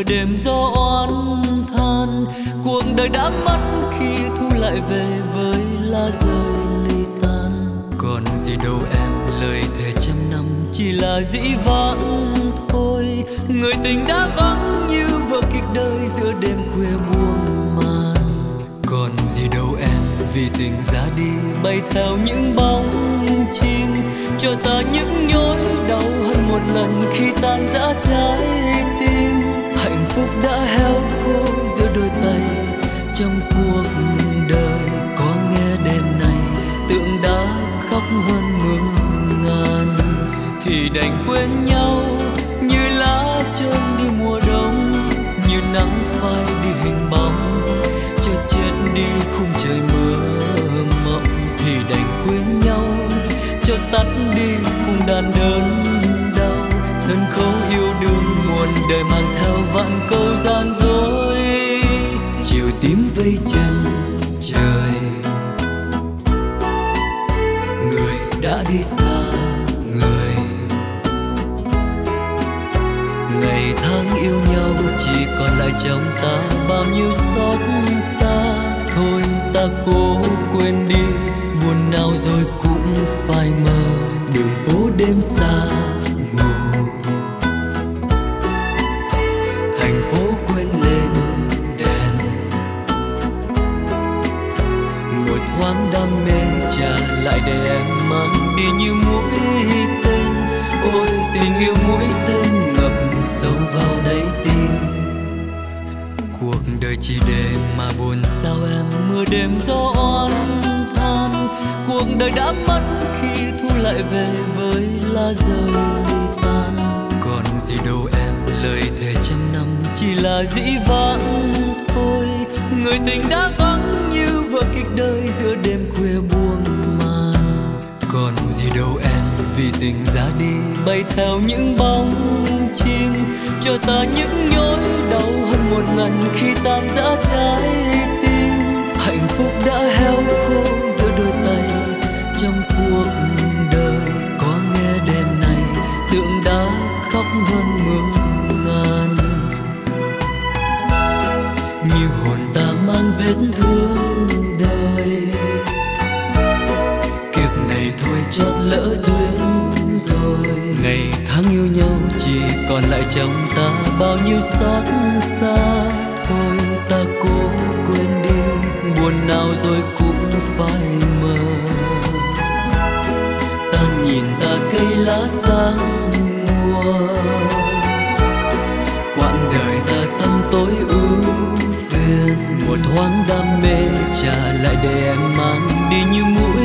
đêm gió oán than. Cuộc đời đã mất khi thu lại về với lá rơi ly tan. Còn gì đâu em, lời thề trăm năm chỉ là dĩ vãng thôi. Người tình đã vắng như vở kịch đời giữa đêm khuya buông màn. Còn gì đâu em, vì tình ra đi bay theo những bóng chim, cho ta những nhói đau hơn một lần khi tan rã trái tim. Hạnh phúc đã héo khô giữa đôi tay trong cuộc đời. Có nghe đêm nay tượng đá khóc hơn mưa ngàn, thì đành quên nhau như lá trơn đi mùa đông, như nắng phai đi hình bóng, cho chết đi khung trời mơ mộng. Thì đành quên nhau cho tắt đi cùng đàn đơn đau. Sân khấu yêu đương muôn đời mang theo vạn câu gian dối. Chiều tím vây chân trời, người đã đi xa người. Ngày tháng yêu nhau chỉ còn lại trong ta bao nhiêu xót xa. Thôi ta cố quên đi, buồn nào rồi cũng phai mờ. Đường phố đêm xa mù, thành phố quên lên đèn. Một thoáng đam mê trả lại để em mang đi như mũi tên. Ôi tình yêu mũi tên ngập sâu vào đáy tim. Cuộc đời chỉ để mà buồn sao em, mưa đêm gió oán than. Cuộc đời đã mất khi thu lại về với lá rơi ly tan. Còn gì đâu em, lời thề trăm năm chỉ là dĩ vãng thôi. Người tình đã vắng như vở kịch đời giữa đêm khuya buông màn. Còn gì đâu em, vì tình ra đi bay theo những bóng chim, cho ta những nhói đau hơn một lần khi tan rã trái tim. Hạnh phúc đã héo khô giữa đôi tay trong cuộc đời. Có nghe đêm nay tượng đá khóc hơn mưa ngàn, như hồn ta mang vết thương đời. Kiếp này thôi chót lỡ duyên rồi. Ngày tháng yêu nhau chỉ còn lại trong ta bao nhiêu xót xa. Thôi ta cố quên đi, buồn nào rồi cũng phai mờ. Ta nhìn ta cây lá sang mùa, quãng đời ta tâm tối ưu phiền. Một thoáng đam mê trả lại để em mang đi như mũi